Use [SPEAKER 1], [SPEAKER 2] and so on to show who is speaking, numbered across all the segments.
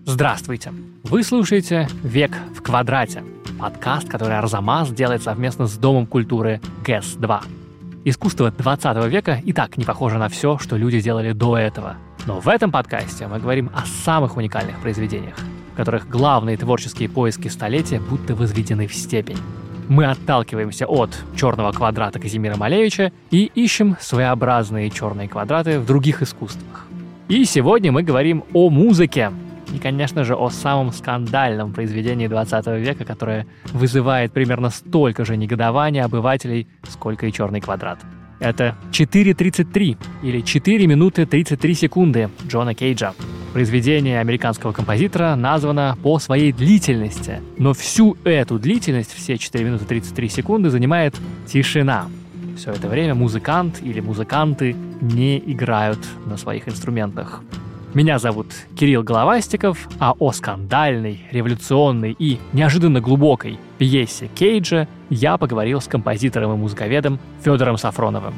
[SPEAKER 1] Здравствуйте! Вы слушаете «Век в квадрате» — подкаст, который Арзамас делает совместно с Домом культуры ГЭС-2. Искусство 20 века и так не похоже на все, что люди делали до этого. Но в этом подкасте мы говорим о самых уникальных произведениях, в которых главные творческие поиски столетия будто возведены в степень. Мы отталкиваемся от «Черного квадрата» Казимира Малевича и ищем своеобразные черные квадраты в других искусствах. И сегодня мы говорим о музыке. И, конечно же, о самом скандальном произведении 20 века, которое вызывает примерно столько же негодования обывателей, сколько и «Черный квадрат». Это 4:33 или 4 минуты 33 секунды Джона Кейджа. Произведение американского композитора названо по своей длительности, но всю эту длительность, все 4 минуты 33 секунды, занимает тишина. Все это время музыкант или музыканты не играют на своих инструментах. Меня зовут Кирилл Головастиков, а о скандальной, революционной и неожиданно глубокой пьесе Кейджа я поговорил с композитором и музыковедом Федором Сафроновым.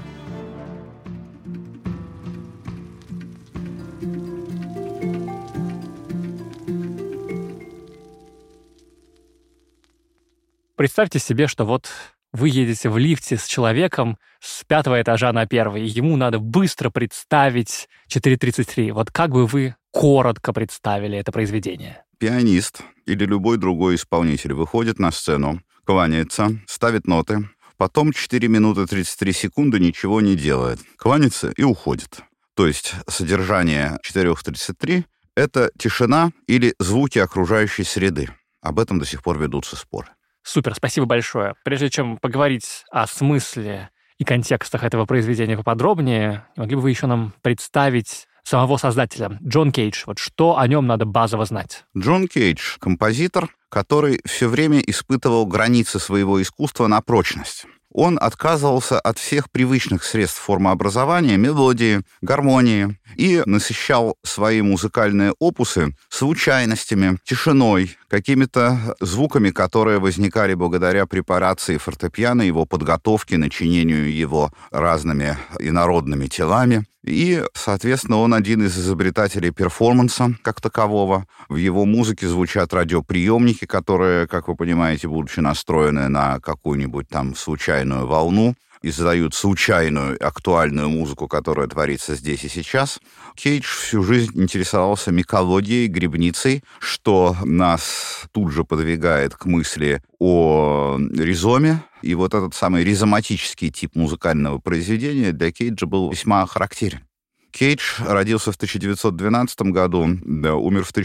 [SPEAKER 1] Представьте себе, что вот вы едете в лифте с человеком с 5-го этажа на 1-й, и ему надо быстро представить 4:33. Вот как бы вы коротко представили это произведение?
[SPEAKER 2] Пианист или любой другой исполнитель выходит на сцену, кланяется, ставит ноты, потом 4 минуты 33 секунды ничего не делает, кланяется и уходит. То есть содержание 4:33 — это тишина или звуки окружающей среды. Об этом до сих пор ведутся споры.
[SPEAKER 1] Супер, спасибо большое. Прежде чем поговорить о смысле и контекстах этого произведения поподробнее, могли бы вы еще нам представить самого создателя, Джон Кейдж. Вот что о нем надо базово знать?
[SPEAKER 2] Джон Кейдж — композитор, который все время испытывал границы своего искусства на прочность. Он отказывался от всех привычных средств формообразования, мелодии, гармонии и насыщал свои музыкальные опусы случайностями, тишиной, какими-то звуками, которые возникали благодаря препарации фортепиано, его подготовке, начинению его разными инородными телами. И, соответственно, он один из изобретателей перформанса как такового. В его музыке звучат радиоприемники, которые, как вы понимаете, будучи настроены на какую-нибудь там случайную волну, издают случайную актуальную музыку, которая творится здесь и сейчас. Кейдж всю жизнь интересовался микологией, грибницей, что нас тут же подвигает к мысли о ризоме. И вот этот самый ризоматический тип музыкального произведения для Кейджа был весьма характерен. Кейдж родился в 1912 году, умер в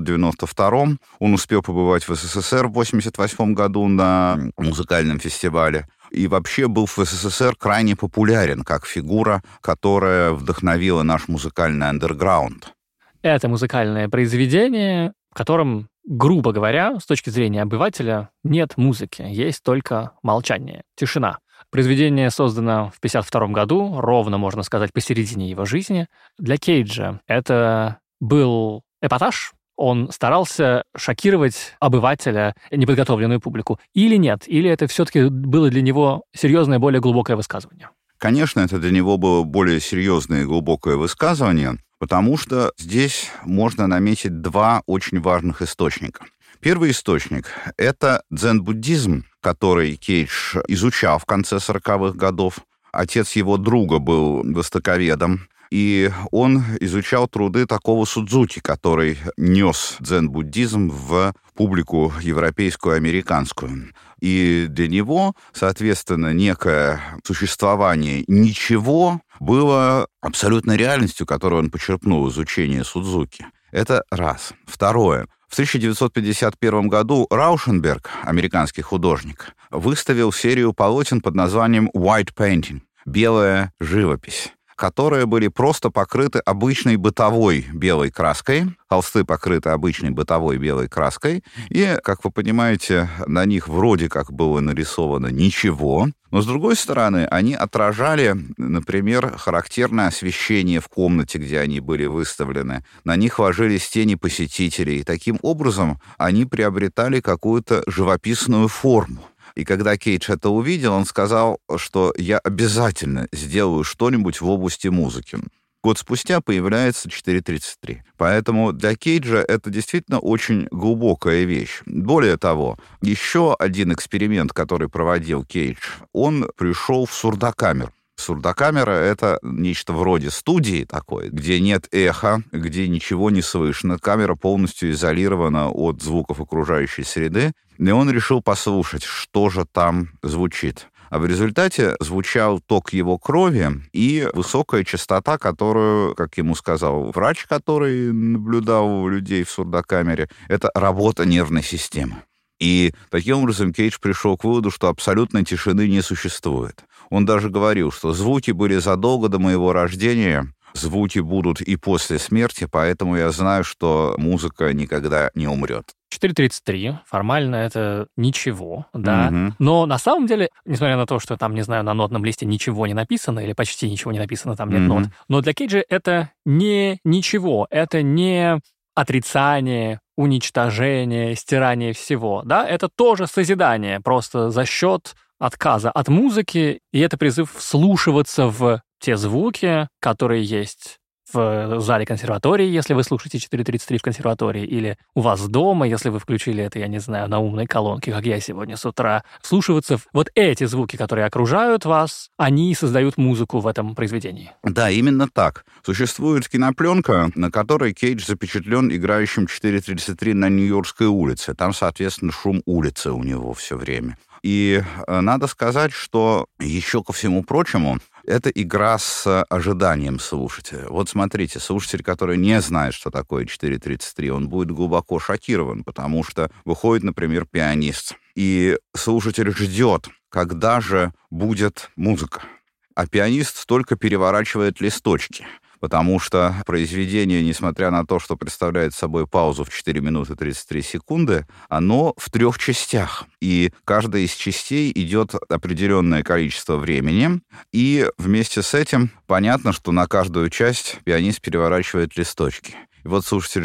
[SPEAKER 2] 1992. Он успел побывать в СССР в 1988 году на музыкальном фестивале. И вообще был в СССР крайне популярен как фигура, которая вдохновила наш музыкальный андерграунд.
[SPEAKER 1] Это музыкальное произведение, в котором, грубо говоря, с точки зрения обывателя, нет музыки, есть только молчание, тишина. Произведение создано в 1952 году, ровно, можно сказать, посередине его жизни. Для Кейджа это был эпатаж. Он старался шокировать обывателя, неподготовленную публику. Или нет? Или это все-таки было для него серьезное, более глубокое высказывание?
[SPEAKER 2] Конечно, это для него было более серьезное и глубокое высказывание, потому что здесь можно наметить два очень важных источника. Первый источник — это дзен-буддизм, который Кейдж изучал в конце 40-х годов. Отец его друга был востоковедом, и он изучал труды такого Судзуки, который нес дзен-буддизм в публику европейскую, американскую. И для него, соответственно, некое существование ничего было абсолютной реальностью, которую он почерпнул из изучения Судзуки. Это раз. Второе. В 1951 году Раушенберг, американский художник, выставил серию полотен под названием «White Painting» — «белая живопись», которые были просто покрыты обычной бытовой белой краской. Холсты покрыты обычной бытовой белой краской. И, как вы понимаете, на них вроде как было нарисовано ничего. Но, с другой стороны, они отражали, например, характерное освещение в комнате, где они были выставлены. На них ложились тени посетителей. И таким образом они приобретали какую-то живописную форму. И когда Кейдж это увидел, он сказал, что я обязательно сделаю что-нибудь в области музыки. Год спустя появляется 4.33. Поэтому для Кейджа это действительно очень глубокая вещь. Более того, еще один эксперимент, который проводил Кейдж, он пришел в сурдокамеру. Сурдокамера — это нечто вроде студии такой, где нет эха, где ничего не слышно. Камера полностью изолирована от звуков окружающей среды. И он решил послушать, что же там звучит. А в результате звучал ток его крови и высокая частота, которую, как ему сказал врач, который наблюдал людей в сурдокамере, это работа нервной системы. И таким образом Кейдж пришел к выводу, что абсолютной тишины не существует. Он даже говорил, что звуки были задолго до моего рождения, звуки будут и после смерти, поэтому я знаю, что музыка никогда не умрет.
[SPEAKER 1] 4.33, формально это ничего, да, но на самом деле, несмотря на то, что там, не знаю, на нотном листе ничего не написано, или почти ничего не написано, там нет нот, но для Кейджа это не ничего, это не отрицание, уничтожение, стирание всего, да, это тоже созидание, просто за счет отказа от музыки, и это призыв вслушиваться в те звуки, которые есть в зале консерватории, если вы слушаете 4.33 в консерватории, или у вас дома, если вы включили это, я не знаю, на умной колонке, как я сегодня с утра, вслушиваться в вот эти звуки, которые окружают вас, они создают музыку в этом произведении.
[SPEAKER 2] Да, именно так. Существует кинопленка, на которой Кейдж запечатлен играющим 4.33 на Нью-Йоркской улице. Там, соответственно, шум улицы у него все время. И надо сказать, что еще ко всему прочему, это игра с ожиданием слушателя. Вот смотрите, слушатель, который не знает, что такое 4.33, он будет глубоко шокирован, потому что выходит, например, пианист, и слушатель ждет, когда же будет музыка. А пианист только переворачивает листочки, потому что произведение, несмотря на то, что представляет собой паузу в 4 минуты 33 секунды, оно в 3 частях. И каждая из частей идет определенное количество времени, и вместе с этим понятно, что на каждую часть пианист переворачивает листочки. И вот слушатель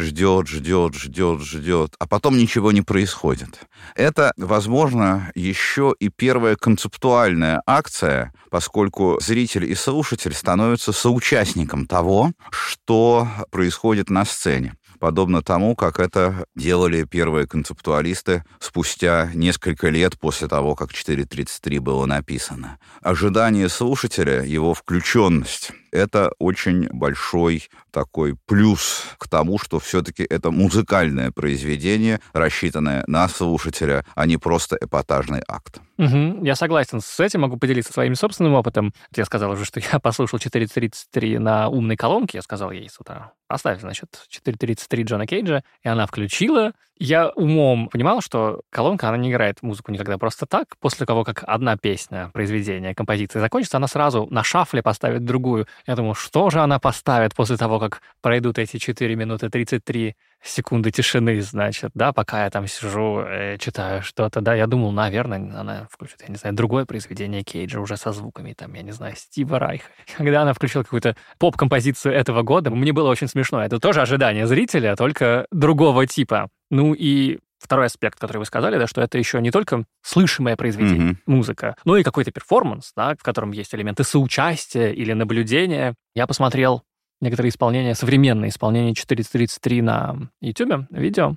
[SPEAKER 2] ждет, а потом ничего не происходит. Это, возможно, еще и первая концептуальная акция, поскольку зритель и слушатель становятся соучастником того, что происходит на сцене. Подобно тому, как это делали первые концептуалисты спустя несколько лет после того, как 4.33 было написано. Ожидание слушателя, его включенность — это очень большой такой плюс к тому, что все-таки это музыкальное произведение, рассчитанное на слушателя, а не просто эпатажный акт.
[SPEAKER 1] Я согласен с этим, могу поделиться своим собственным опытом. Я сказал уже, что я послушал 4.33 на умной колонке, я сказал ей с утра: поставь, значит, 4.33 Джона Кейджа, и она включила. Я умом понимал, что колонка, она не играет музыку никогда просто так. После того, как одна песня, произведение, композиция закончится, она сразу на шафле поставит другую. Я думал, что же она поставит после того, как пройдут эти 4 минуты 33 секунды тишины, значит, да, пока я там сижу, читаю что-то, да, я думал, наверное, она включит, я не знаю, другое произведение Кейджа уже со звуками, там, я не знаю, Стива Райха. Когда она включила какую-то поп-композицию этого года, мне было очень смешно. Это тоже ожидание зрителя, только другого типа. Ну и второй аспект, который вы сказали, да, что это еще не только слышимое произведение, музыка, но и какой-то перформанс, да, в котором есть элементы соучастия или наблюдения. Я посмотрел некоторые исполнения, современные исполнения 4.33 на YouTube, видео,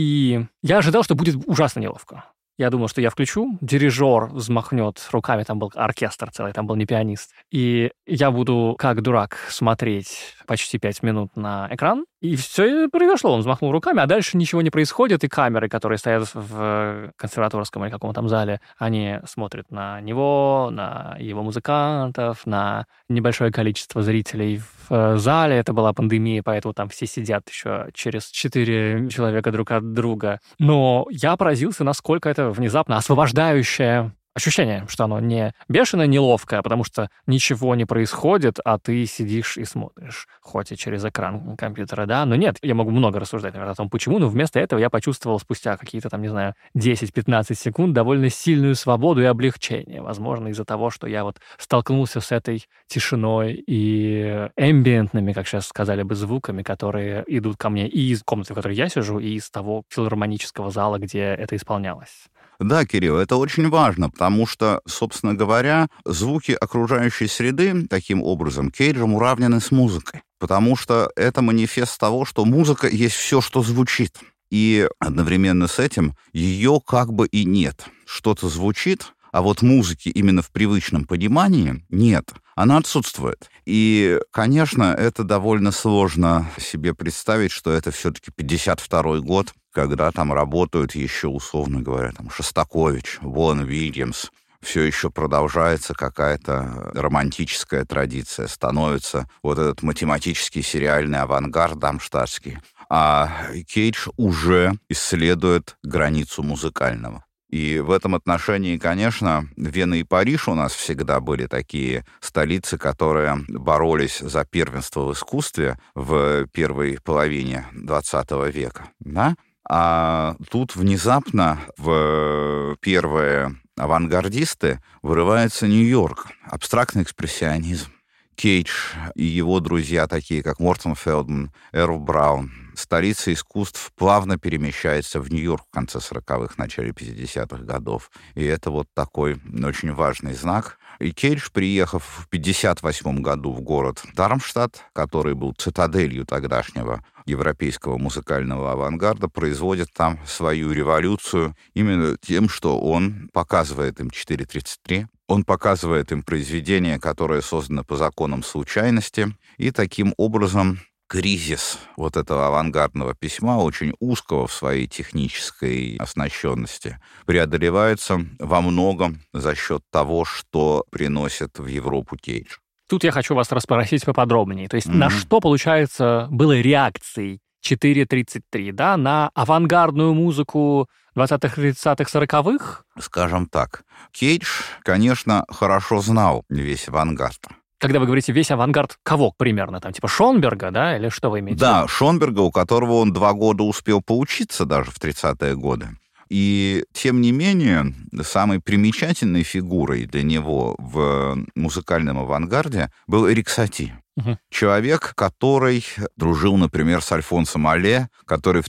[SPEAKER 1] и я ожидал, что будет ужасно неловко. Я думал, что я включу, дирижер взмахнет руками, там был оркестр целый, там был не пианист, и я буду как дурак смотреть почти 5 минут на экран, и все произошло. Он взмахнул руками, а дальше ничего не происходит, и камеры, которые стоят в консерваторском или каком-то там зале, они смотрят на него, на его музыкантов, на небольшое количество зрителей в зале. Это была пандемия, поэтому там все сидят еще через 4 человека друг от друга. Но я поразился, насколько это внезапно освобождающее ощущение, что оно не бешено неловкое, потому что ничего не происходит, а ты сидишь и смотришь, хоть и через экран компьютера, да, но нет, я могу много рассуждать, наверное, о том, почему, но вместо этого я почувствовал спустя какие-то там, не знаю, 10-15 секунд довольно сильную свободу и облегчение, возможно, из-за того, что я вот столкнулся с этой тишиной и эмбиентными, как сейчас сказали бы, звуками, которые идут ко мне и из комнаты, в которой я сижу, и из того филармонического зала, где это исполнялось.
[SPEAKER 2] Да, Кирилл, это очень важно, потому что, собственно говоря, звуки окружающей среды таким образом Кейджем уравнены с музыкой. потому что это манифест того, что музыка есть все, что звучит. И одновременно с этим ее как бы и нет. Что-то звучит, а вот музыки именно в привычном понимании нет. Она отсутствует. И, конечно, это довольно сложно себе представить, что это все-таки 52-й год, когда там работают еще, условно говоря, там Шостакович, Вон Уильямс. Все еще продолжается какая-то романтическая традиция, становится вот этот математический сериальный авангард дамштадтский. А Кейдж уже исследует границу музыкального. И в этом отношении, конечно, Вена и Париж у нас всегда были такие столицы, которые боролись за первенство в искусстве в первой половине XX века. Да? А тут внезапно в первые авангардисты вырывается Нью-Йорк, абстрактный экспрессионизм. Кейдж и его друзья, такие как Мортон Фелдман, Эрл Браун, столица искусств плавно перемещается в Нью-Йорк в конце 40-х, начале 50-х годов. И это вот такой очень важный знак. И Кейдж, приехав в 58 году в город Дармштадт, который был цитаделью тогдашнего европейского музыкального авангарда, производит там свою революцию именно тем, что он показывает им 4:33, он показывает им произведение, которое создано по законам случайности, и таким образом кризис вот этого авангардного письма, очень узкого в своей технической оснащенности, преодолевается во многом за счет того, что приносит в Европу Кейдж.
[SPEAKER 1] Тут я хочу вас расспросить поподробнее. То есть на что, получается, было реакцией 4:33, да, на авангардную музыку 20-х, 30-х, 40-х?
[SPEAKER 2] Скажем так, Кейдж, конечно, хорошо знал весь авангард.
[SPEAKER 1] Когда вы говорите «весь авангард», кого примерно? Там типа Шонберга, да? Или что вы имеете в виду?
[SPEAKER 2] Да, Шонберга, у которого он 2 года успел поучиться даже в 30-е годы. И, тем не менее, самой примечательной фигурой для него в музыкальном авангарде был Эрик Сати. Человек, который дружил, например, с Альфонсом Алле, который в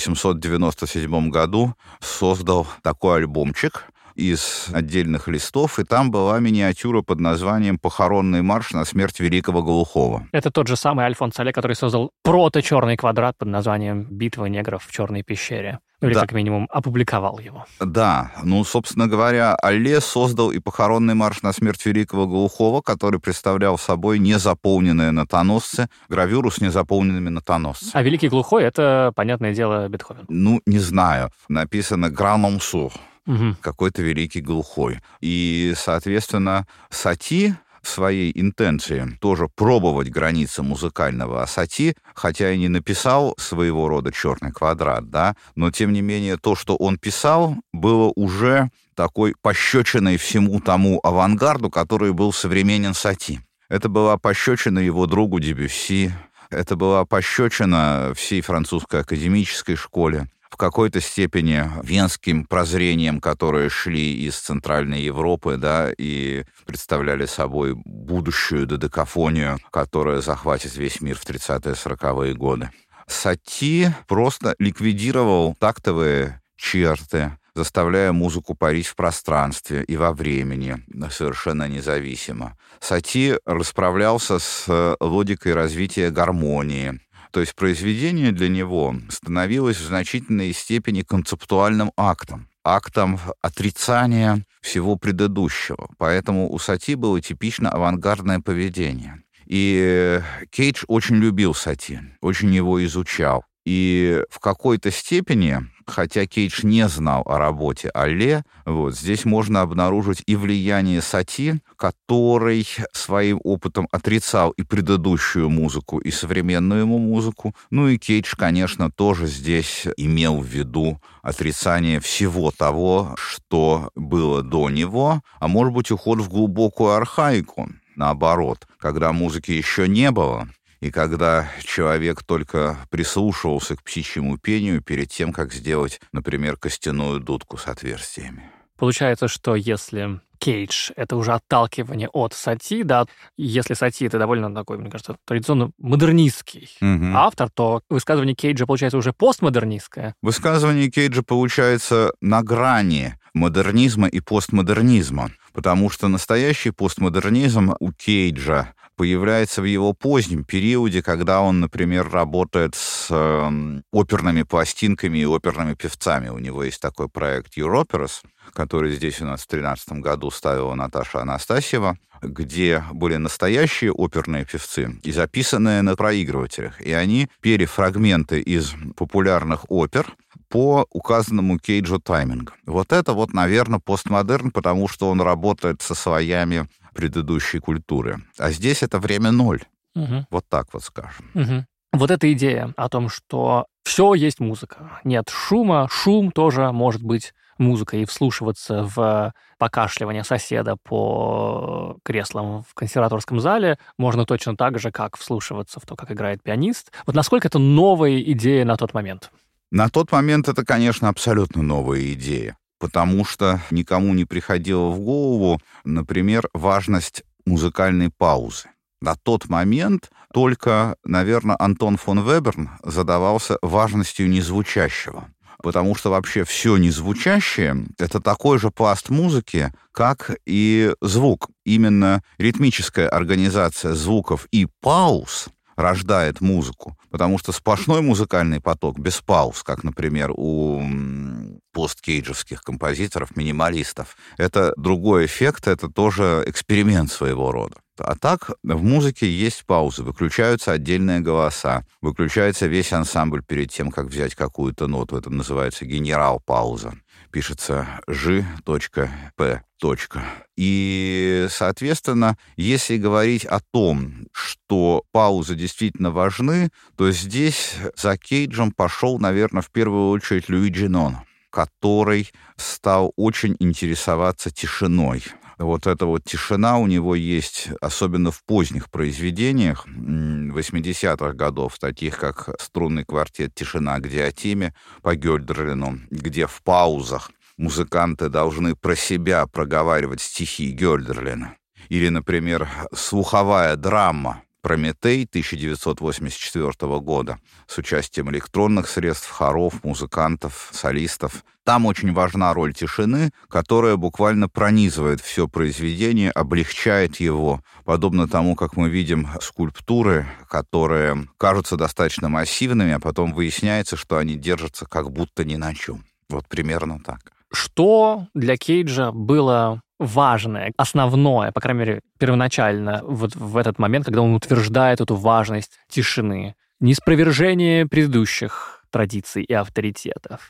[SPEAKER 2] 1897 году создал такой альбомчик из отдельных листов, и там была миниатюра под названием «Похоронный марш на смерть великого глухого».
[SPEAKER 1] Это тот же самый Альфонс Алле, который создал прото-черный квадрат под названием «Битва негров в черной пещере». Или, да, как минимум, опубликовал его.
[SPEAKER 2] Да, собственно говоря, Алле создал и «Похоронный марш на смерть великого глухого», который представлял собой незаполненные нотоносцы, гравюру с незаполненными нотоносцами.
[SPEAKER 1] А великий глухой — это, понятное дело, Бетховен.
[SPEAKER 2] Не знаю. Написано «Граном сур». Какой-то великий глухой. И, соответственно, Сати в своей интенции тоже пробовать границы музыкального. А Сати, хотя и не написал своего рода «Черный квадрат», да, но, тем не менее, то, что он писал, было уже такой пощечиной всему тому авангарду, который был современен Сати. Это была пощечина его другу Дебюсси, это была пощечина всей французской академической школе, в какой-то степени венским прозрениям, которые шли из Центральной Европы, да, и представляли собой будущую додекафонию, которая захватит весь мир в 30-е-40-е годы. Сати просто ликвидировал тактовые черты, заставляя музыку парить в пространстве и во времени, совершенно независимо. Сати расправлялся с логикой развития гармонии. То есть произведение для него становилось в значительной степени концептуальным актом отрицания всего предыдущего. Поэтому у Сати было типично авангардное поведение. И Кейдж очень любил Сати, очень его изучал. И в какой-то степени, хотя Кейдж не знал о работе Алле, здесь можно обнаружить и влияние Сати, который своим опытом отрицал и предыдущую музыку, и современную ему музыку. И Кейдж, конечно, тоже здесь имел в виду отрицание всего того, что было до него, а может быть, уход в глубокую архаику, наоборот, когда музыки еще не было, и когда человек только прислушивался к птичьему пению перед тем, как сделать, например, костяную дудку с отверстиями.
[SPEAKER 1] Получается, что если Кейдж — это уже отталкивание от Сати, да, если Сати — это довольно такой, мне кажется, традиционно модернистский автор, то высказывание Кейджа получается уже постмодернистское.
[SPEAKER 2] Высказывание Кейджа получается на грани модернизма и постмодернизма. Потому что настоящий постмодернизм у Кейджа появляется в его позднем периоде, когда он, например, работает с оперными пластинками и оперными певцами. У него есть такой проект «Europeras», который здесь у нас в 2013 году ставила Наташа Анастасьева, где были настоящие оперные певцы и записанные на проигрывателях. И они пели фрагменты из популярных опер по указанному Кейджу таймингу. Вот это вот, наверное, постмодерн, потому что он работает со слоями предыдущей культуры. А здесь это время ноль.
[SPEAKER 1] Угу.
[SPEAKER 2] Вот так вот скажем.
[SPEAKER 1] Угу. Вот эта идея о том, что все есть музыка. Нет шума, шум тоже может быть музыкой, и вслушиваться в покашливание соседа по креслам в консерваторском зале можно точно так же, как вслушиваться в то, как играет пианист. Вот насколько это новая идея на тот момент?
[SPEAKER 2] На тот момент это, конечно, абсолютно новая идея, потому что никому не приходило в голову, например, важность музыкальной паузы. На тот момент только, наверное, Антон фон Веберн задавался важностью незвучащего. Потому что вообще все незвучащее — это такой же пласт музыки, как и звук. Именно ритмическая организация звуков и пауз рождает музыку. Потому что сплошной музыкальный поток без пауз, как, например, у посткейджевских композиторов, минималистов, это другой эффект, это тоже эксперимент своего рода. А так в музыке есть паузы, выключаются отдельные голоса, выключается весь ансамбль перед тем, как взять какую-то ноту. Это называется генерал-пауза. Пишется Ж.П. И, соответственно, если говорить о том, что паузы действительно важны, то здесь за Кейджем пошел, наверное, в первую очередь Луиджи Ноно, который стал очень интересоваться тишиной. Вот эта вот тишина у него есть, особенно в поздних произведениях 80-х годов, таких как струнный квартет «Тишина к диатеме» по Гёльдерлину, где в паузах музыканты должны про себя проговаривать стихи Гёльдерлина. Или, например, слуховая драма «Прометей» 1984 года с участием электронных средств, хоров, музыкантов, солистов. Там очень важна роль тишины, которая буквально пронизывает все произведение, облегчает его, подобно тому, как мы видим скульптуры, которые кажутся достаточно массивными, а потом выясняется, что они держатся как будто ни на чем. Вот примерно так.
[SPEAKER 1] Что для Кейджа было важное, основное, по крайней мере, первоначально, вот в этот момент, когда он утверждает эту важность тишины? Неспровержение предыдущих традиций и авторитетов,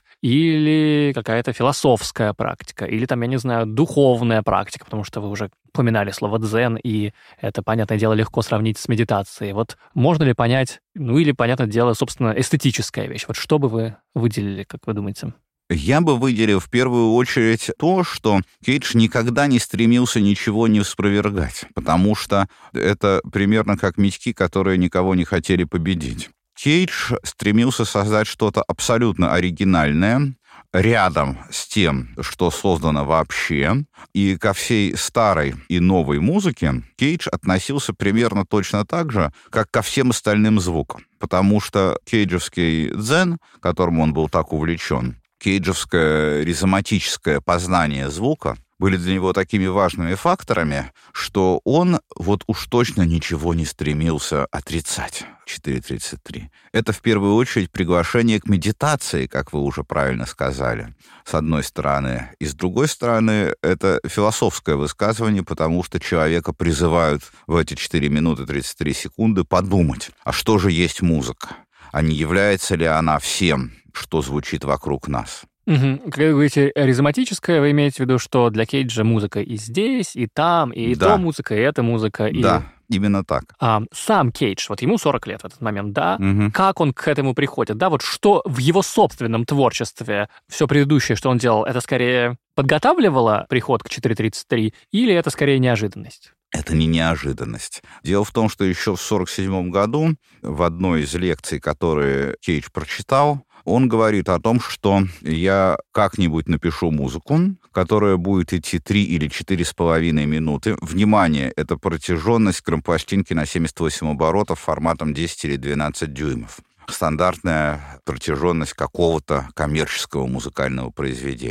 [SPEAKER 1] или какая-то философская практика, или там, я не знаю, духовная практика, потому что вы уже упоминали слово «дзен», и это, понятное дело, легко сравнить с медитацией. Вот можно ли понять, или, понятное дело, собственно, эстетическая вещь? Вот что бы вы выделили, как вы думаете?
[SPEAKER 2] Я бы выделил в первую очередь то, что Кейдж никогда не стремился ничего не спровергать, потому что это примерно как медьки, которые никого не хотели победить. Кейдж стремился создать что-то абсолютно оригинальное, рядом с тем, что создано вообще, и ко всей старой и новой музыке Кейдж относился примерно точно так же, как ко всем остальным звукам, потому что кейджевский дзен, которым он был так увлечен, кейджевское ризоматическое познание звука были для него такими важными факторами, что он вот уж точно ничего не стремился отрицать. 4.33. Это в первую очередь приглашение к медитации, как вы уже правильно сказали, с одной стороны. И с другой стороны, это философское высказывание, потому что человека призывают в эти 4 минуты 33 секунды подумать, а что же есть музыка? А не является ли она всем, что звучит вокруг нас?
[SPEAKER 1] Угу. Когда вы говорите ризоматическое, вы имеете в виду, что для Кейджа музыка и здесь, и там, и
[SPEAKER 2] да.
[SPEAKER 1] то музыка, и эта музыка.
[SPEAKER 2] Да, именно так.
[SPEAKER 1] Сам Кейдж, вот ему 40 лет в этот момент, да?
[SPEAKER 2] Угу.
[SPEAKER 1] Как он к этому приходит, да? Вот что в его собственном творчестве, все предыдущее, что он делал, это скорее подготавливало приход к 4.33, или это скорее неожиданность?
[SPEAKER 2] Это не неожиданность. Дело в том, что еще в 1947 году в одной из лекций, которые Кейдж прочитал, он говорит о том, что я как-нибудь напишу музыку, которая будет идти 3 или 4,5 минуты. Внимание, это протяженность грампластинки на 78 оборотов форматом 10 или 12 дюймов. Стандартная протяженность какого-то коммерческого музыкального произведения.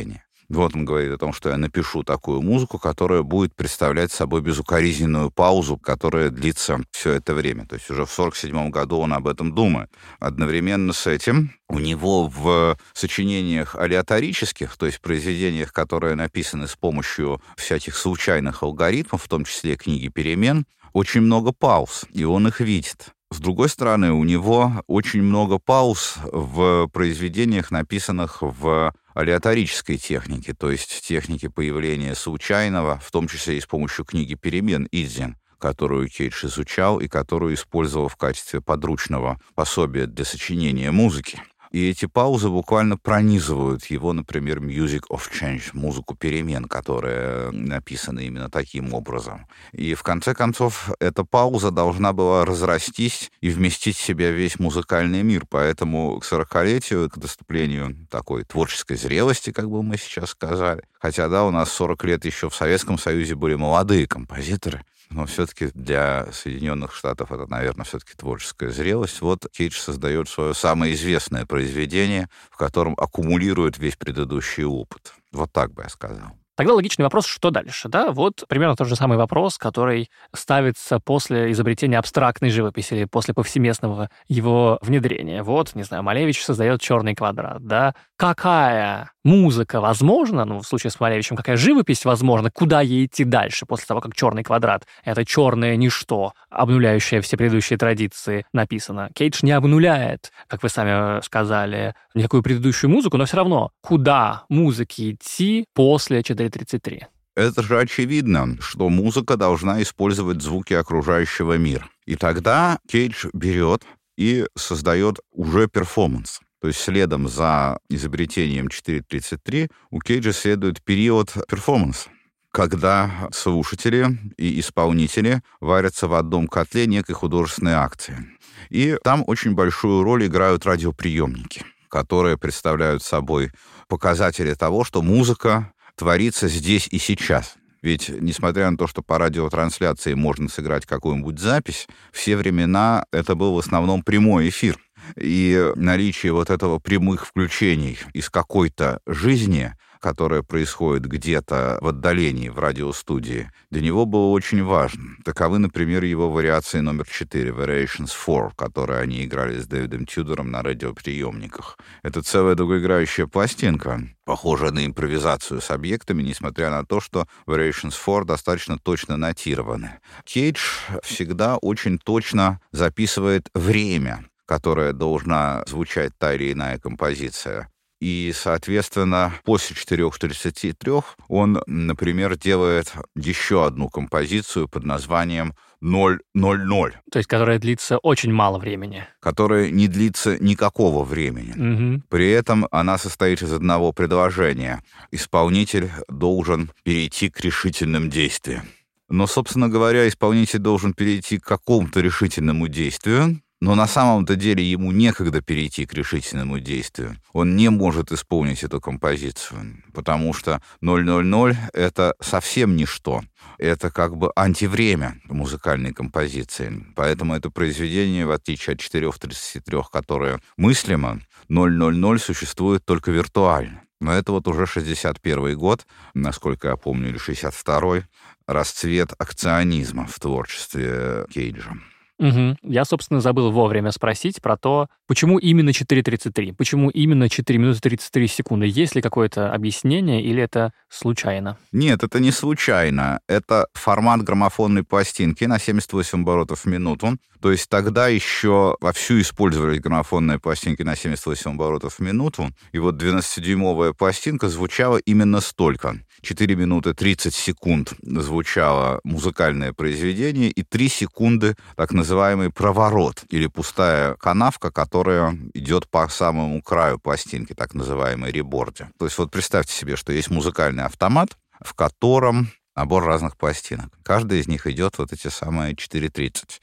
[SPEAKER 2] Вот он говорит о том, что я напишу такую музыку, которая будет представлять собой безукоризненную паузу, которая длится все это время. То есть уже в 1947 году он об этом думает. Одновременно с этим у него в сочинениях алиаторических, то есть произведениях, которые написаны с помощью всяких случайных алгоритмов, в том числе книги перемен, очень много пауз, и он их видит. С другой стороны, у него очень много пауз в произведениях, написанных в алиаторической технике, то есть технике появления случайного, в том числе и с помощью книги перемен Идзин, которую Кейдж изучал и которую использовал в качестве подручного пособия для сочинения музыки. И эти паузы буквально пронизывают его, например, «Music of Change», музыку перемен, которая написана именно таким образом. И в конце концов, эта пауза должна была разрастись и вместить в себя весь музыкальный мир. Поэтому к 40-летию, к наступлению такой творческой зрелости, как бы мы сейчас сказали, хотя, да, у нас 40 лет еще в Советском Союзе были молодые композиторы, но все-таки для Соединенных Штатов это, наверное, все-таки творческая зрелость. Вот Кейдж создает свое самое известное произведение, в котором аккумулирует весь предыдущий опыт. Вот так бы я сказал.
[SPEAKER 1] Тогда логичный вопрос, что дальше, да? Вот примерно тот же самый вопрос, который ставится после изобретения абстрактной живописи или после повсеместного его внедрения. Вот, не знаю, Малевич создает «Черный квадрат», да? Какая музыка возможна, ну, в случае с Малевичем, какая живопись возможна, куда ей идти дальше после того, как «Черный квадрат» — это черное ничто, обнуляющее все предыдущие традиции, написано. Кейдж не обнуляет, как вы сами сказали, никакую предыдущую музыку, но все равно, куда музыке идти после 4.33?
[SPEAKER 2] Это же очевидно, что музыка должна использовать звуки окружающего мира. И тогда Кейдж берет и создает уже перформанс. То есть следом за изобретением 4.33 у Кейджа следует период перформанса, когда слушатели и исполнители варятся в одном котле некой художественной акции. И там очень большую роль играют радиоприемники, которые представляют собой показатели того, что музыка творится здесь и сейчас. Ведь, несмотря на то, что по радиотрансляции можно сыграть какую-нибудь запись, все времена это был в основном прямой эфир. И наличие вот этого прямых включений из какой-то жизни, которая происходит где-то в отдалении, в радиостудии, для него было очень важно. Таковы, например, его вариации номер 4, Variations 4, которые они играли с Дэвидом Тюдором на радиоприемниках. Это целая долгоиграющая пластинка, похожая на импровизацию с объектами, несмотря на то, что Variations 4 достаточно точно нотированы. Кейдж всегда очень точно записывает время, которая должна звучать та или иная композиция. И, соответственно, после 4.33 он, например, делает еще одну композицию под названием 000.
[SPEAKER 1] То есть, которая длится очень мало времени.
[SPEAKER 2] Которая не длится никакого времени.
[SPEAKER 1] Угу.
[SPEAKER 2] При этом она состоит из одного предложения. Исполнитель должен перейти к решительным действиям. Но, собственно говоря, исполнитель должен перейти к какому-то решительному действию, но на самом-то деле ему некогда перейти к решительному действию. Он не может исполнить эту композицию, потому что 000 — это совсем ничто. Это как бы антивремя музыкальной композиции. Поэтому это произведение, в отличие от 4.33, которое мыслимо, 000 существует только виртуально. Но это вот уже 61 год, насколько я помню, или 62-й, расцвет акционизма в творчестве Кейджа.
[SPEAKER 1] Угу. Я, собственно, забыл вовремя спросить про то, почему именно 4.33, почему именно 4 минуты 33 секунды. Есть ли какое-то объяснение или это случайно?
[SPEAKER 2] Нет, это не случайно. Это формат граммофонной пластинки на 78 оборотов в минуту. То есть тогда еще вовсю использовались граммофонные пластинки на 78 оборотов в минуту. И вот 12-дюймовая пластинка звучала именно столько. 4 минуты 30 секунд звучало музыкальное произведение, и 3 секунды так называемый проворот, или пустая канавка, которая идет по самому краю пластинки, так называемой реборде. То есть вот представьте себе, что есть музыкальный автомат, в котором набор разных пластинок. Каждая из них идет вот эти самые 4.30.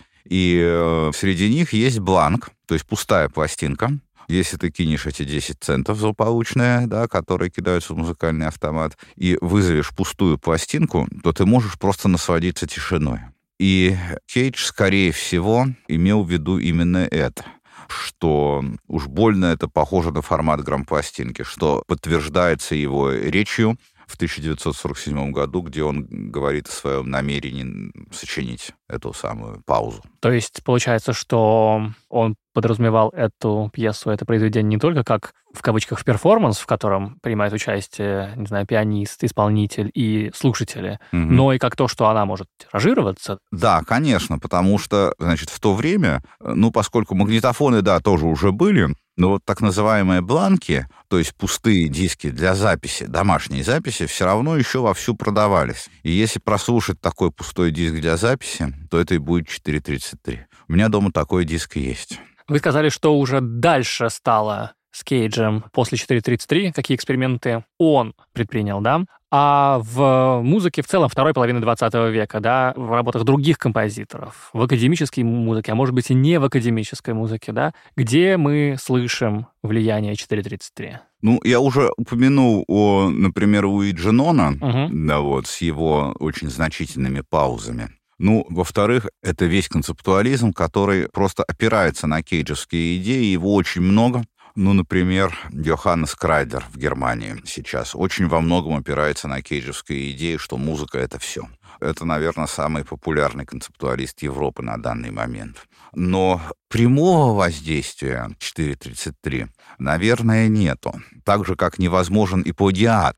[SPEAKER 2] И среди них есть бланк, то есть пустая пластинка. Если ты кинешь эти 10 центов злополучные, да, которые кидаются в музыкальный автомат, и вызовешь пустую пластинку, то ты можешь просто насладиться тишиной. И Кейдж, скорее всего, имел в виду именно это, что уж больно это похоже на формат грампластинки, что подтверждается его речью в 1947 году, где он говорит о своем намерении сочинить эту самую паузу.
[SPEAKER 1] То есть получается, что он подразумевал эту пьесу, это произведение не только как, в кавычках, перформанс, в котором принимают участие, не знаю, пианист, исполнитель и слушатели, но и как то, что она может тиражироваться.
[SPEAKER 2] Да, конечно, потому что, значит, в то время, поскольку магнитофоны, да, тоже уже были, но вот так называемые бланки, то есть пустые диски для записи, домашней записи, все равно еще вовсю продавались. И если прослушать такой пустой диск для записи, то это и будет 4.33. У меня дома такой диск есть.
[SPEAKER 1] Вы сказали, что уже дальше стало с Кейджем после 4.33, какие эксперименты он предпринял, да? А в музыке в целом второй половины 20 века, да, в работах других композиторов, в академической музыке, а может быть и не в академической музыке, да, где мы слышим влияние 4.33?
[SPEAKER 2] Я уже упомянул например, Луиджи Нона, да, вот, с его очень значительными паузами. Во-вторых, это весь концептуализм, который просто опирается на кейджевские идеи, его очень много. Например, Йоханнес Крайдер в Германии сейчас очень во многом опирается на кейджевские идеи, что музыка — это все. Это, наверное, самый популярный концептуалист Европы на данный момент. Но прямого воздействия 4.33, наверное, нету. Так же, как невозможен и плагиат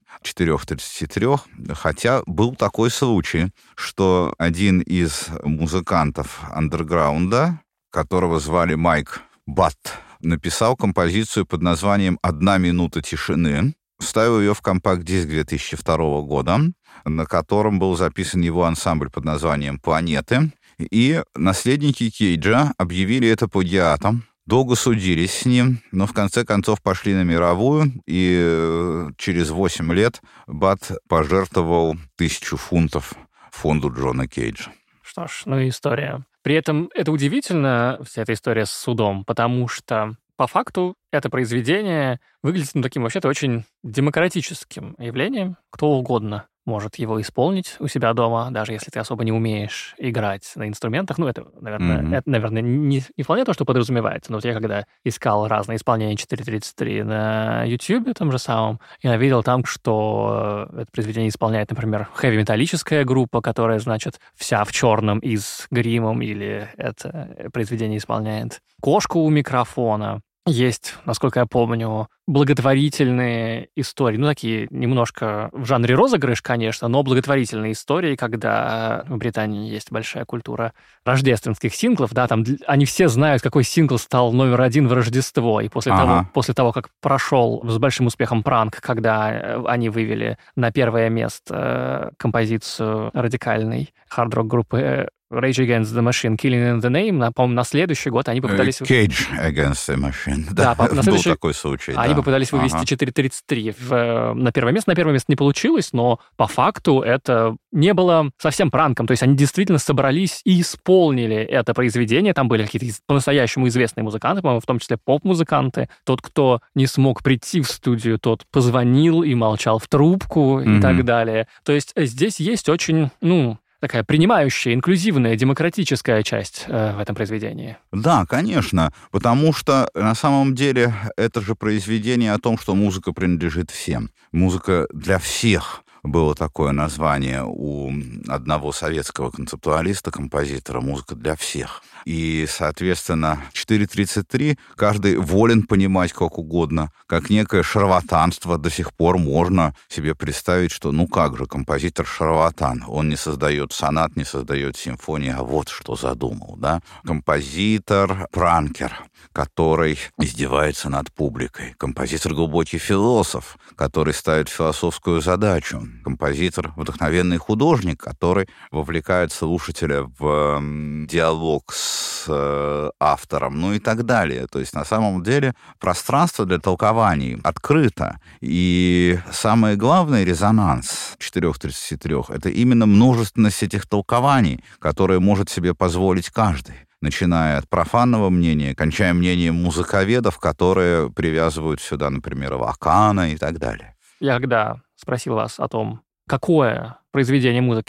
[SPEAKER 2] 4.33, хотя был такой случай, что один из музыкантов андерграунда, которого звали Майк Батт, написал композицию под названием «Одна минута тишины», вставил ее в компакт-диск 2002 года, на котором был записан его ансамбль под названием «Планеты», и наследники Кейджа объявили это плагиатом, долго судились с ним, но в конце концов пошли на мировую, и через 8 лет Батт пожертвовал 1000 фунтов фонду Джона Кейджа.
[SPEAKER 1] Что ж, история. При этом это удивительно, вся эта история с судом, потому что по факту это произведение выглядит таким вообще-то очень демократическим явлением. Кто угодно может его исполнить у себя дома, даже если ты особо не умеешь играть на инструментах. Это, наверное, не вполне то, что подразумевается. Но вот я когда искал разные исполнения 4.33 на YouTube, том же самом, я видел там, что это произведение исполняет, например, хэви-металлическая группа, которая, значит, вся в черном и с гримом, или это произведение исполняет кошку у микрофона. Есть, насколько я помню, благотворительные истории, такие немножко в жанре розыгрыш, конечно, но благотворительные истории, когда в Британии есть большая культура рождественских синглов, да, там они все знают, какой сингл стал номер 1 в Рождество, и после того, как прошел с большим успехом пранк, когда они вывели на первое место композицию радикальной хард-рок группы Rage Against the Machine, Killing in the Name, по-моему, на следующий год они попытались...
[SPEAKER 2] Cage Against the Machine.
[SPEAKER 1] Да, на следующий...
[SPEAKER 2] был такой случай.
[SPEAKER 1] Они попытались вывести 4.33 на первое место. На первое место не получилось, но по факту это не было совсем пранком. То есть они действительно собрались и исполнили это произведение. Там были какие-то по-настоящему известные музыканты, по-моему, в том числе поп-музыканты. Тот, кто не смог прийти в студию, тот позвонил и молчал в трубку и так далее. То есть здесь есть очень, такая принимающая, инклюзивная, демократическая часть в этом произведении.
[SPEAKER 2] Да, конечно, потому что на самом деле это же произведение о том, что музыка принадлежит всем. Музыка для всех. Было такое название у одного советского концептуалиста, композитора «Музыка для всех». И, соответственно, 4.33 каждый волен понимать как угодно, как некое шарлатанство. До сих пор можно себе представить, что как же композитор шарлатан. Он не создает сонат, не создает симфонии, а вот что задумал, да? Композитор-пранкер, который издевается над публикой. Композитор глубокий философ, который ставит философскую задачу. Композитор вдохновенный художник, который вовлекает слушателя в диалог с автором, и так далее. То есть на самом деле пространство для толкований открыто. И самый главный резонанс 4.33 — это именно множественность этих толкований, которые может себе позволить каждый, начиная от профанного мнения, кончая мнением музыковедов, которые привязывают сюда, например, Лакана и так далее.
[SPEAKER 1] Я когда спросил вас о том, какое произведение музыки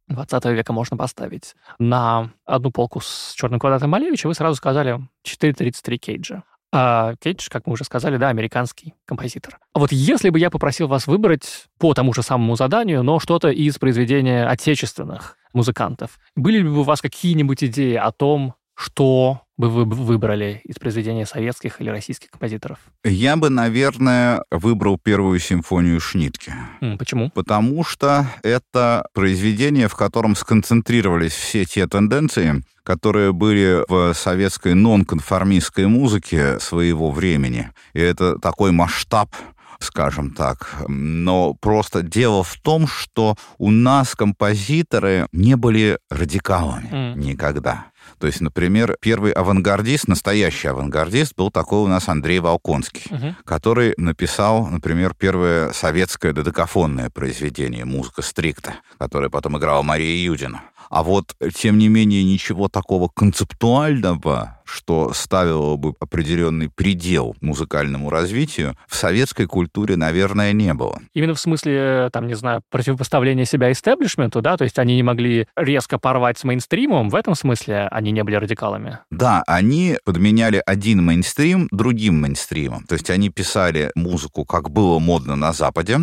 [SPEAKER 1] 20 века можно поставить на одну полку с «Черным квадратом» Малевича, вы сразу сказали 4.33 Кейджа. А Кейдж, как мы уже сказали, да, американский композитор. А вот если бы я попросил вас выбрать по тому же самому заданию, но что-то из произведения отечественных музыкантов, были ли бы у вас какие-нибудь идеи о том, что бы вы выбрали из произведения советских или российских композиторов?
[SPEAKER 2] Я бы, наверное, выбрал первую симфонию Шнитке.
[SPEAKER 1] Почему?
[SPEAKER 2] Потому что это произведение, в котором сконцентрировались все те тенденции, которые были в советской нонконформистской музыке своего времени. И это такой масштаб, скажем так. Но просто дело в том, что у нас композиторы не были радикалами никогда. То есть, например, первый авангардист, настоящий авангардист, был такой у нас Андрей Волконский, который написал, например, первое советское додекафонное произведение «Музыка стрикта», которое потом играла Мария Юдина. А вот, тем не менее, ничего такого концептуального, что ставило бы определенный предел музыкальному развитию, в советской культуре, наверное, не было.
[SPEAKER 1] Именно в смысле, там, не знаю, противопоставления себя истеблишменту, да? То есть они не могли резко порвать с мейнстримом, в этом смысле они не были радикалами?
[SPEAKER 2] Да, они подменяли один мейнстрим другим мейнстримом. То есть они писали музыку, как было модно на Западе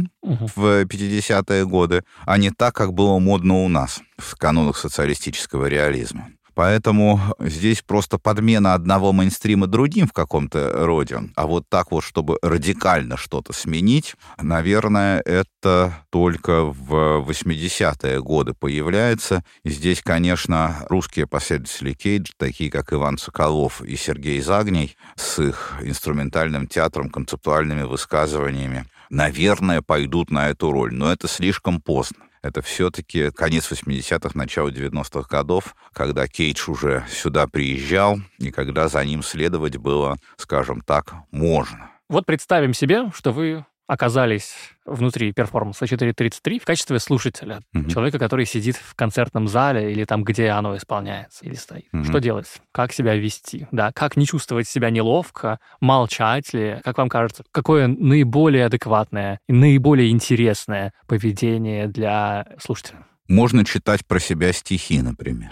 [SPEAKER 2] в 50-е годы, а не так, как было модно у нас в канонах социалистического реализма. Поэтому здесь просто подмена одного мейнстрима другим в каком-то роде. А вот так вот, чтобы радикально что-то сменить, наверное, это только в 80-е годы появляется. И здесь, конечно, русские последователи Кейджа, такие как Иван Соколов и Сергей Загний, с их инструментальным театром, концептуальными высказываниями, наверное, пойдут на эту роль. Но это слишком поздно. Это все-таки конец 80-х, начало 90-х годов, когда Кейдж уже сюда приезжал, и когда за ним следовать было, скажем так, можно.
[SPEAKER 1] Вот представим себе, что вы оказались внутри перформанса 4.33 в качестве слушателя, человека, который сидит в концертном зале или там, где оно исполняется или стоит. Что делать? Как себя вести? Да, как не чувствовать себя неловко? Молчать ли? Как вам кажется, какое наиболее адекватное и наиболее интересное поведение для слушателя?
[SPEAKER 2] Можно читать про себя стихи, например.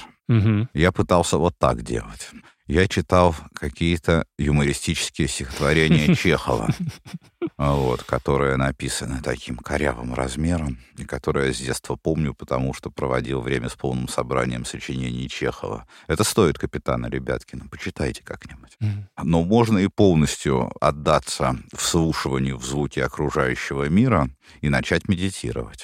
[SPEAKER 2] Я пытался вот так делать. Я читал какие-то юмористические стихотворения Чехова, которые написаны таким корявым размером, и которые я с детства помню, потому что проводил время с полным собранием сочинений Чехова. Это стоит «Капитана Ребяткина». Почитайте как-нибудь. Но можно и полностью отдаться вслушиванию в звуки окружающего мира и начать медитировать.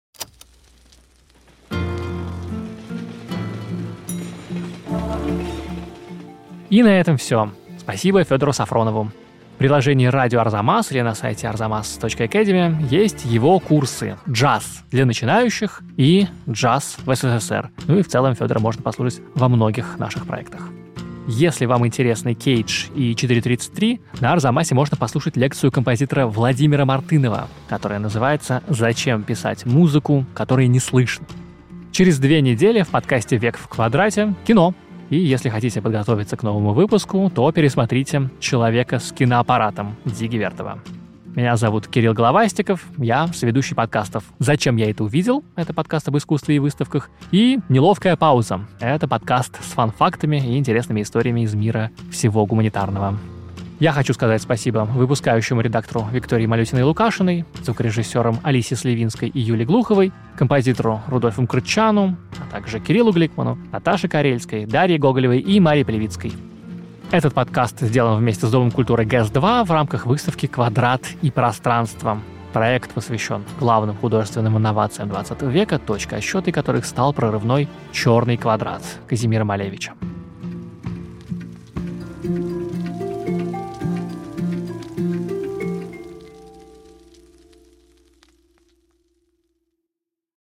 [SPEAKER 1] И на этом все. Спасибо Федору Сафронову. В приложении «Радио Арзамас» или на сайте arzamas.academy есть его курсы «Джаз для начинающих» и «Джаз в СССР». Ну и в целом Федора можно послушать во многих наших проектах. Если вам интересны Кейдж и 4.33, на Арзамасе можно послушать лекцию композитора Владимира Мартынова, которая называется «Зачем писать музыку, которой не слышно?». Через 2 недели в подкасте «Век в квадрате» кино. И если хотите подготовиться к новому выпуску, то пересмотрите «Человека с киноаппаратом» Зиги Вертова. Меня зовут Кирилл Головастиков, я соведущий подкастов «Зачем я это увидел?» — это подкаст об искусстве и выставках, и «Неловкая пауза» — это подкаст с фан-фактами и интересными историями из мира всего гуманитарного. Я хочу сказать спасибо выпускающему редактору Виктории Малютиной-Лукашиной, звукорежиссерам Алисе Сливинской и Юле Глуховой, композитору Рудольфу Мкртчану, а также Кириллу Гликману, Наташе Карельской, Дарье Гоголевой и Марии Плевицкой. Этот подкаст сделан вместе с Домом культуры ГЭС-2 в рамках выставки «Квадрат и пространство». Проект посвящен главным художественным инновациям 20 века, точкой отсчета которых стал прорывной «Черный квадрат» Казимира Малевича.